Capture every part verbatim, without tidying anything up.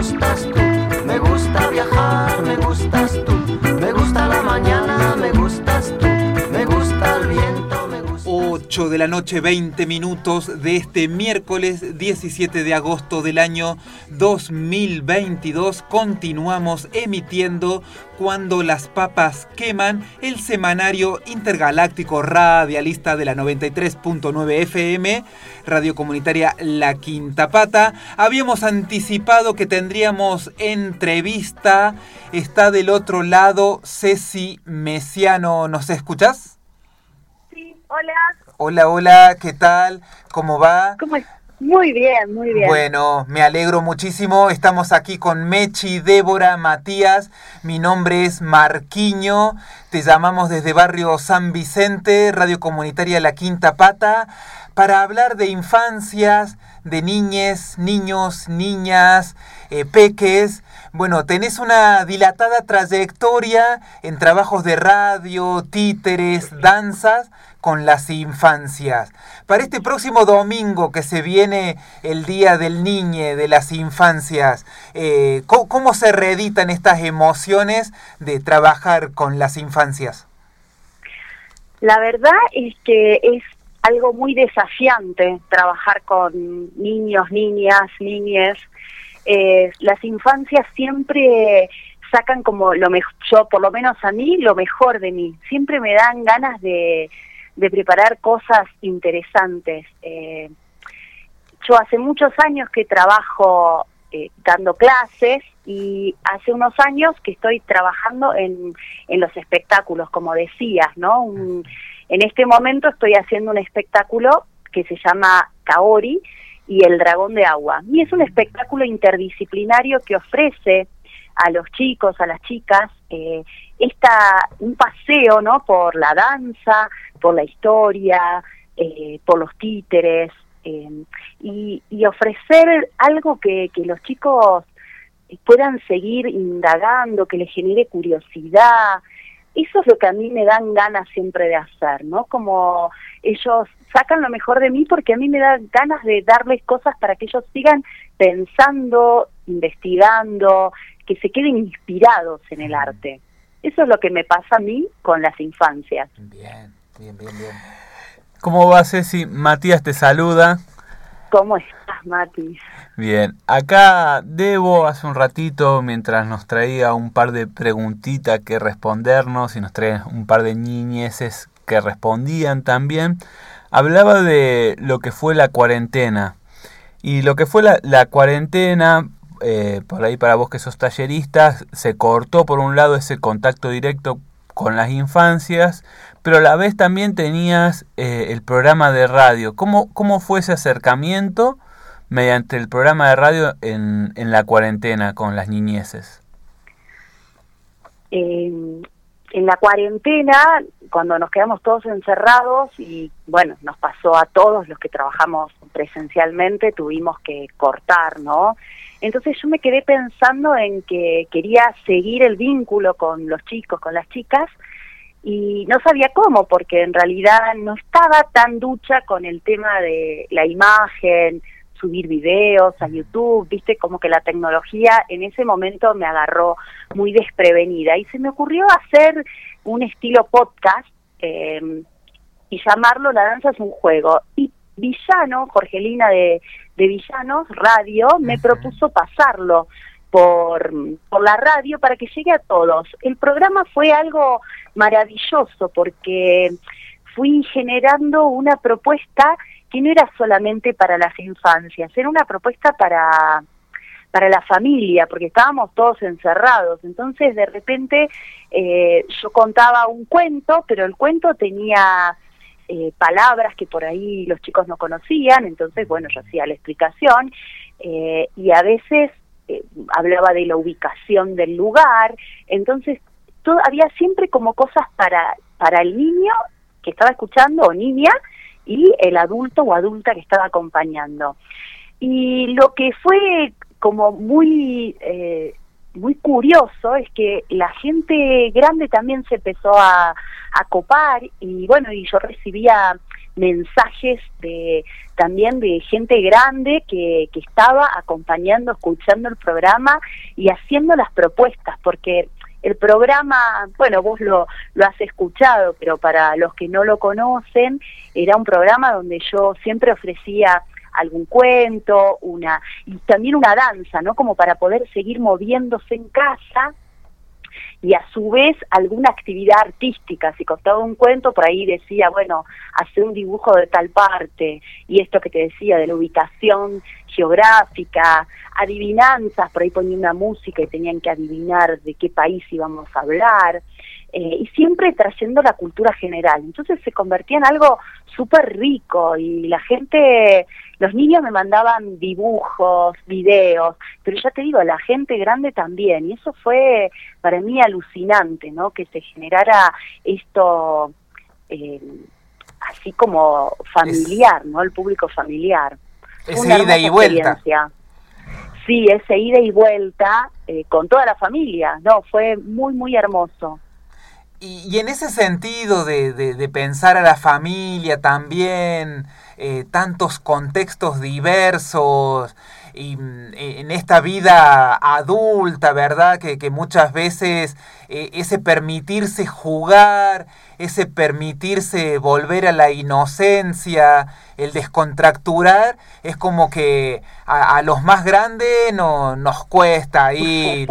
gustas tú. Me gusta viajar, me gustas tú. Me gusta la mañana, me gustas tú. Me gusta el viento, me gusta. ocho de la noche, veinte minutos de este miércoles diecisiete de agosto del año dos mil veintidós. Continuamos emitiendo Cuando las papas queman, el semanario intergaláctico radialista de la noventa y tres punto nueve F M, radio comunitaria La Quinta Pata. Habíamos anticipado que tendríamos entrevista. Está del otro lado Ceci Mesiano. ¿Nos escuchás? Sí, hola. Hola, hola, ¿qué tal? ¿Cómo va? ¿Cómo es? Muy bien, muy bien. Bueno, me alegro muchísimo. Estamos aquí con Mechi, Débora, Matías. Mi nombre es Marquiño. Te llamamos desde Barrio San Vicente, radio comunitaria La Quinta Pata, para hablar de infancias, de niñes, niños, niñas, eh, peques. Bueno, tenés una dilatada trayectoria en trabajos de radio, títeres, danzas con las infancias. Para este próximo domingo que se viene el Día del Niñe, de las Infancias, eh, ¿cómo, ¿cómo se reeditan estas emociones de trabajar con las infancias? La verdad es que es algo muy desafiante trabajar con niños, niñas, niñes. Eh, las infancias siempre sacan como lo mejor, yo por lo menos a mí, lo mejor de mí. Siempre me dan ganas de, de preparar cosas interesantes. Eh, yo hace muchos años que trabajo eh, dando clases y hace unos años que estoy trabajando en, en los espectáculos, como decías, ¿no? Un, en este momento estoy haciendo un espectáculo que se llama Kaori y el dragón de agua. Y es un espectáculo interdisciplinario que ofrece a los chicos, a las chicas, eh, esta, un paseo, ¿no? Por la danza, por la historia, eh, por los títeres, eh, y, y ofrecer algo que, que los chicos puedan seguir indagando, que les genere curiosidad. Eso es lo que a mí me dan ganas siempre de hacer, ¿no? Como ellos sacan lo mejor de mí porque a mí me dan ganas de darles cosas para que ellos sigan pensando, investigando, que se queden inspirados en el arte. Eso es lo que me pasa a mí con las infancias. Bien, bien, bien, bien. ¿Cómo va, Ceci? Matías te saluda. ¿Cómo estás, Mati? Bien, acá Debo hace un ratito, mientras nos traía un par de preguntitas que respondernos y nos traía un par de niñeces que respondían también, hablaba de lo que fue la cuarentena. Y lo que fue la, la cuarentena, eh, por ahí para vos que sos talleristas, se cortó por un lado ese contacto directo con las infancias, pero a la vez también tenías eh, el programa de radio. ¿Cómo, cómo fue ese acercamiento mediante el programa de radio en, en la cuarentena con las niñeces? Eh, en la cuarentena, cuando nos quedamos todos encerrados, y bueno, nos pasó a todos los que trabajamos presencialmente, tuvimos que cortar, ¿no? Entonces yo me quedé pensando en que quería seguir el vínculo con los chicos, con las chicas, y no sabía cómo, porque en realidad no estaba tan ducha con el tema de la imagen, subir videos a YouTube, viste, como que la tecnología en ese momento me agarró muy desprevenida, y se me ocurrió hacer un estilo podcast eh, y llamarlo La Danza es un Juego. Y Villano, Jorgelina de, de Villanos Radio, me uh-huh. propuso pasarlo por, por la radio para que llegue a todos. El programa fue algo maravilloso porque fui generando una propuesta que no era solamente para las infancias, era una propuesta para, para la familia, porque estábamos todos encerrados. Entonces, de repente, eh, yo contaba un cuento, pero el cuento tenía eh, palabras que por ahí los chicos no conocían, entonces, bueno, yo hacía la explicación, eh, y a veces eh, hablaba de la ubicación del lugar. Entonces, todo, había siempre como cosas para, para el niño que estaba escuchando, o niña, y el adulto o adulta que estaba acompañando. Y lo que fue como muy eh, muy curioso es que la gente grande también se empezó a, a copar, y bueno, y yo recibía mensajes de también de gente grande que, que estaba acompañando, escuchando el programa y haciendo las propuestas, porque el programa, bueno, vos lo, lo has escuchado, pero para los que no lo conocen, era un programa donde yo siempre ofrecía algún cuento, una y también una danza, ¿no? Como para poder seguir moviéndose en casa, y a su vez alguna actividad artística. Si contaba un cuento, por ahí decía, bueno, hace un dibujo de tal parte, y esto que te decía de la ubicación geográfica, adivinanzas, por ahí ponía una música y tenían que adivinar de qué país íbamos a hablar, eh, y siempre trayendo la cultura general. Entonces se convertía en algo súper rico, y la gente, los niños me mandaban dibujos, videos, pero ya te digo, la gente grande también, y eso fue para mí alucinante, ¿no? Que se generara esto eh, así como familiar, ¿no? El público familiar. Esa ida y vuelta. Sí, ese ida y vuelta eh, con toda la familia, no, fue muy, muy hermoso. Y, y en ese sentido de, de, de pensar a la familia también, eh, tantos contextos diversos, y en esta vida adulta, ¿verdad? Que, que muchas veces eh, ese permitirse jugar, ese permitirse volver a la inocencia, el descontracturar, es como que a, a los más grandes no, nos cuesta ir.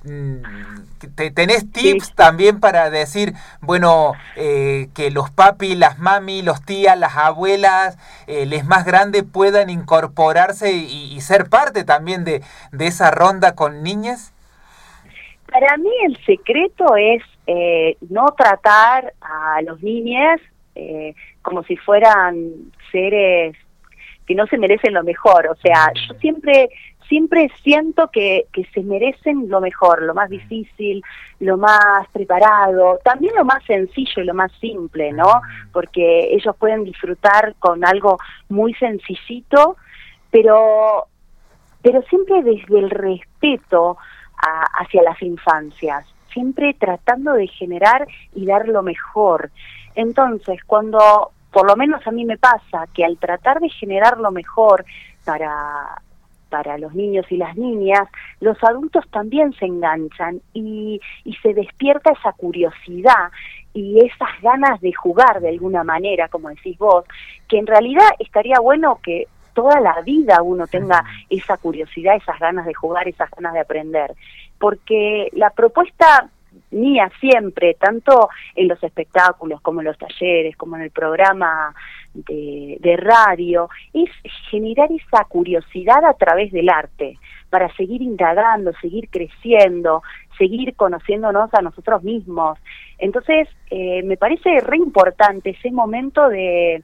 ¿Tenés tips sí. también para decir, bueno, eh, que los papis, las mami, los tías, las abuelas, eh, les más grandes puedan incorporarse y, y ser parte también de, de esa ronda con niñas? Para mí el secreto es eh, no tratar a los niños eh, como si fueran seres que no se merecen lo mejor. O sea, yo siempre... Siempre siento que, que se merecen lo mejor, lo más difícil, lo más preparado, también lo más sencillo y lo más simple, ¿no? Porque ellos pueden disfrutar con algo muy sencillito, pero, pero siempre desde el respeto a, hacia las infancias, siempre tratando de generar y dar lo mejor. Entonces, cuando, por lo menos a mí me pasa, que al tratar de generar lo mejor para... para los niños y las niñas, los adultos también se enganchan y, y se despierta esa curiosidad y esas ganas de jugar de alguna manera, como decís vos, que en realidad estaría bueno que toda la vida uno tenga esa curiosidad, esas ganas de jugar, esas ganas de aprender, porque la propuesta mía siempre, tanto en los espectáculos como en los talleres, como en el programa de, de radio, es generar esa curiosidad a través del arte, para seguir indagando, seguir creciendo, seguir conociéndonos a nosotros mismos. Entonces, eh, me parece re importante ese momento de,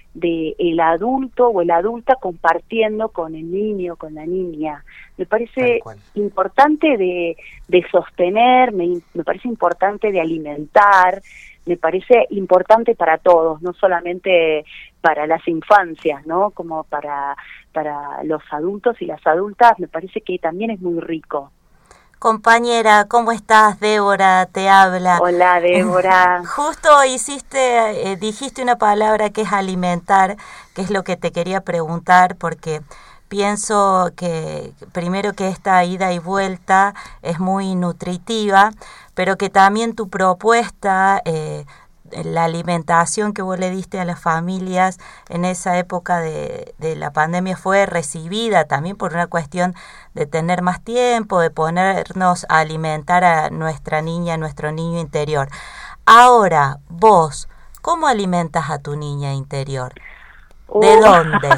de el adulto o el adulta compartiendo con el niño, con la niña. Me parece importante de, de sostener, me, me parece importante de alimentar, me parece importante para todos, no solamente para las infancias, ¿no? Como para, para los adultos y las adultas, me parece que también es muy rico. Compañera, ¿cómo estás? Débora te habla. Hola, Débora. Justo hiciste, eh, dijiste una palabra que es alimentar, que es lo que te quería preguntar, porque pienso que primero que esta ida y vuelta es muy nutritiva, pero que también tu propuesta, eh, la alimentación que vos le diste a las familias en esa época de, de la pandemia fue recibida también por una cuestión de tener más tiempo, de ponernos a alimentar a nuestra niña, a nuestro niño interior. Ahora, vos, ¿cómo alimentas a tu niña interior? ¿De uh. dónde?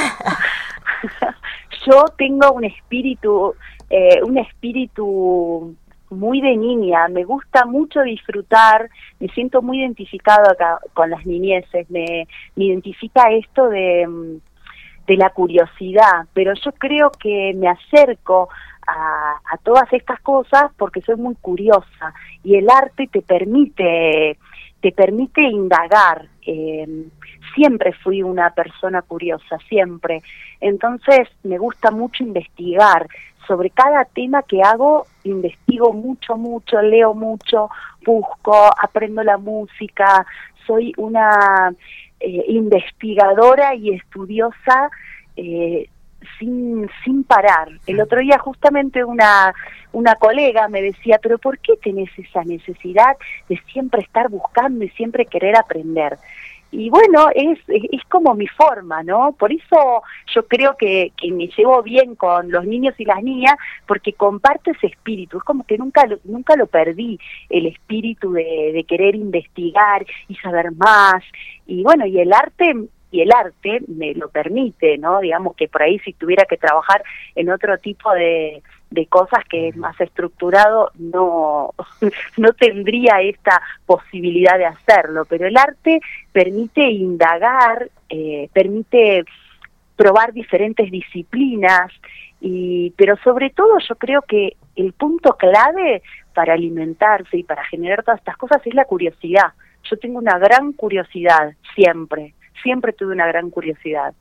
Yo tengo un espíritu, eh, un espíritu muy de niña, me gusta mucho disfrutar, me siento muy identificado acá con las niñeces, me, me identifica esto de, de la curiosidad, pero yo creo que me acerco a, a todas estas cosas porque soy muy curiosa y el arte te permite, te permite indagar. Eh, siempre fui una persona curiosa, siempre. Entonces me gusta mucho investigar. Sobre cada tema que hago, investigo mucho, mucho, leo mucho, busco, aprendo la música. Soy una eh, investigadora y estudiosa eh, sin, sin parar. El otro día justamente una, una colega me decía, pero ¿por qué tenés esa necesidad de siempre estar buscando y siempre querer aprender? Y bueno, es, es como mi forma, ¿no? Por eso yo creo que, que me llevo bien con los niños y las niñas, porque comparto ese espíritu. Es como que nunca lo, nunca lo perdí, el espíritu de, de querer investigar y saber más. Y bueno, y el arte... y el arte me lo permite, ¿no? Digamos que por ahí si tuviera que trabajar en otro tipo de, de cosas que es más estructurado, no, no tendría esta posibilidad de hacerlo, pero el arte permite indagar, eh, permite probar diferentes disciplinas, y pero sobre todo yo creo que el punto clave para alimentarse y para generar todas estas cosas es la curiosidad. Yo tengo una gran curiosidad, siempre. Siempre tuve una gran curiosidad.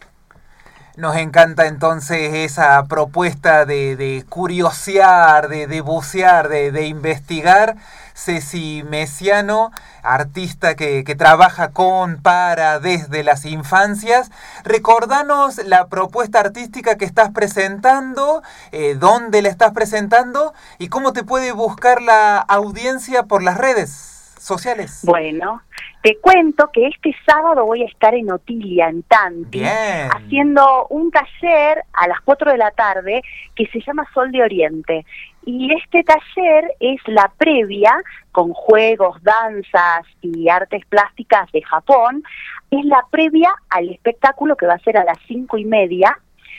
Nos encanta entonces esa propuesta de, de curiosear, de, de bucear, de, de investigar. Ceci Mesiano, artista que, que trabaja con, para, desde las infancias. Recordanos la propuesta artística que estás presentando, eh, dónde la estás presentando y cómo te puede buscar la audiencia por las redes sociales. Bueno, te cuento que este sábado voy a estar en Otilia, en Tanti, Bien. haciendo un taller a las cuatro de la tarde que se llama Sol de Oriente. Y este taller es la previa, con juegos, danzas y artes plásticas de Japón, es la previa al espectáculo que va a ser a las cinco y media,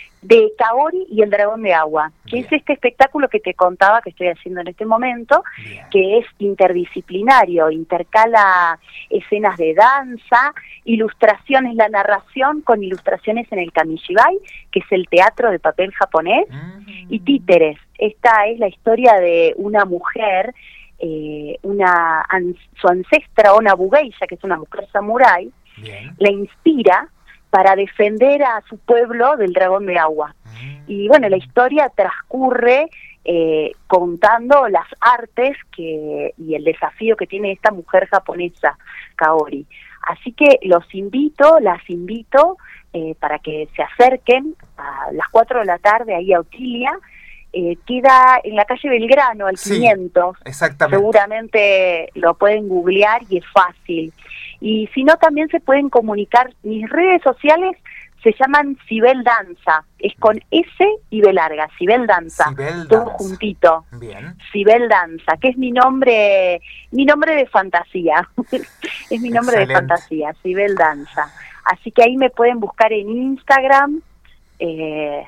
de Kaori y el dragón de agua, que Bien. Es este espectáculo que te contaba que estoy haciendo en este momento, Bien. Que es interdisciplinario, intercala escenas de danza, ilustraciones, la narración con ilustraciones en el kamishibai, que es el teatro de papel japonés, mm-hmm. y títeres. Esta es la historia de una mujer, eh, una an- su ancestra, una bugeisha, que es una mujer samurái, Bien. La inspira para defender a su pueblo del dragón de agua. Mm. Y bueno, la historia transcurre eh, contando las artes que y el desafío que tiene esta mujer japonesa, Kaori. Así que los invito, las invito eh, para que se acerquen a las cuatro de la tarde ahí a Otilia. Eh, queda en la calle Belgrano, al sí, quinientos. Exactamente. Seguramente lo pueden googlear y es fácil. Y si no, también se pueden comunicar. Mis redes sociales se llaman Cibel Danza. Es con S y B larga, Cibel Danza. Cibel todo Danza. Juntito. Bien. Cibel Danza, que es mi nombre, mi nombre de fantasía. Es mi nombre Excelente. De fantasía, Cibel Danza. Así que ahí me pueden buscar en Instagram. Eh,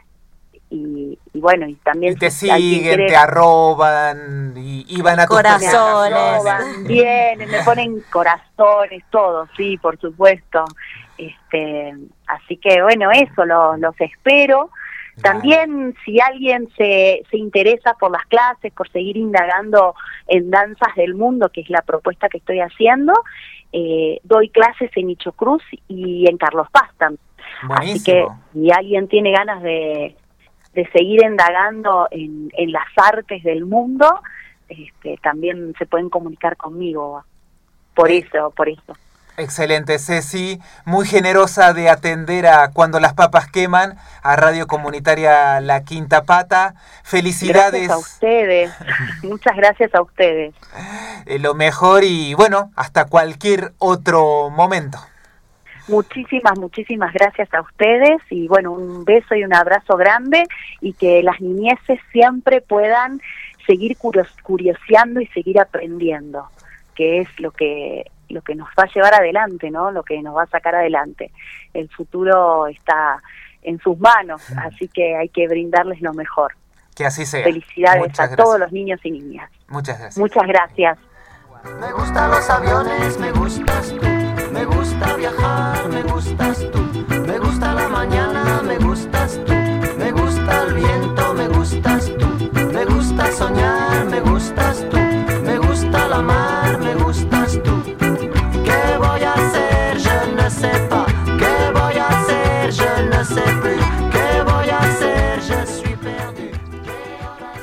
Y, y bueno, y también... Y te si siguen, quiere, te arroban, y, y van a tus corazones. Vienen, me ponen corazones, todo, sí, por supuesto. Este, así que bueno, eso, lo, los espero. También si alguien se, se interesa por las clases, por seguir indagando en danzas del mundo, que es la propuesta que estoy haciendo, eh, doy clases en Icho Cruz y en Carlos Paz también. Así que si alguien tiene ganas de... de seguir indagando en, en las artes del mundo, este, también se pueden comunicar conmigo por eso, por eso. Excelente, Ceci, muy generosa de atender a Cuando las papas queman, a Radio Comunitaria La Quinta Pata. Felicidades. Gracias a ustedes, muchas gracias a ustedes. Eh, lo mejor y bueno, hasta cualquier otro momento. Muchísimas, muchísimas gracias a ustedes y bueno, un beso y un abrazo grande y que las niñeces siempre puedan seguir curios- curioseando y seguir aprendiendo, que es lo que lo que nos va a llevar adelante, ¿no? Lo que nos va a sacar adelante. El futuro está en sus manos, así que hay que brindarles lo mejor. Que así sea. Felicidades Muchas a gracias. todos los niños y niñas. Muchas gracias. Muchas gracias. Me gustan los aviones, me gustas tú. Me gusta viajar, me gustas tú. Me gusta la mañana, me gustas tú. Me gusta el viento, me gustas tú. Me gusta soñar, me gustas tú. Me gusta la mar, me gustas tú. ¿Qué voy a hacer? Je ne sais pas. ¿Qué voy a hacer? Je ne sais plus. ¿Qué voy a hacer? Je suis perdu.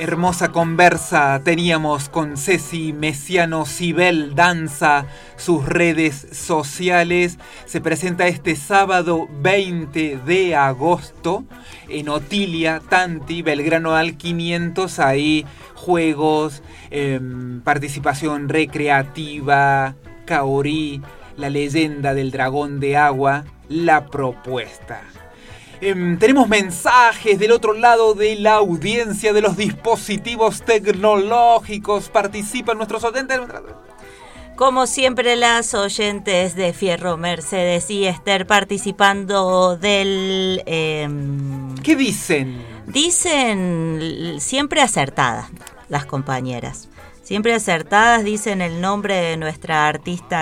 Hermosa conversa teníamos con Ceci Mesiano Cibel Danza, sus redes sociales. Se presenta este sábado veinte de agosto en Otilia Tanti, Belgrano al quinientos. Ahí juegos, eh, participación recreativa, Kaori, la leyenda del dragón de agua, la propuesta. Eh, tenemos mensajes del otro lado de la audiencia de los dispositivos tecnológicos. Participan nuestros oyentes. Como siempre, las oyentes de Fierro, Mercedes y Esther participando del... Eh, ¿Qué dicen? Dicen siempre acertadas las compañeras. Siempre acertadas, dicen el nombre de nuestra artista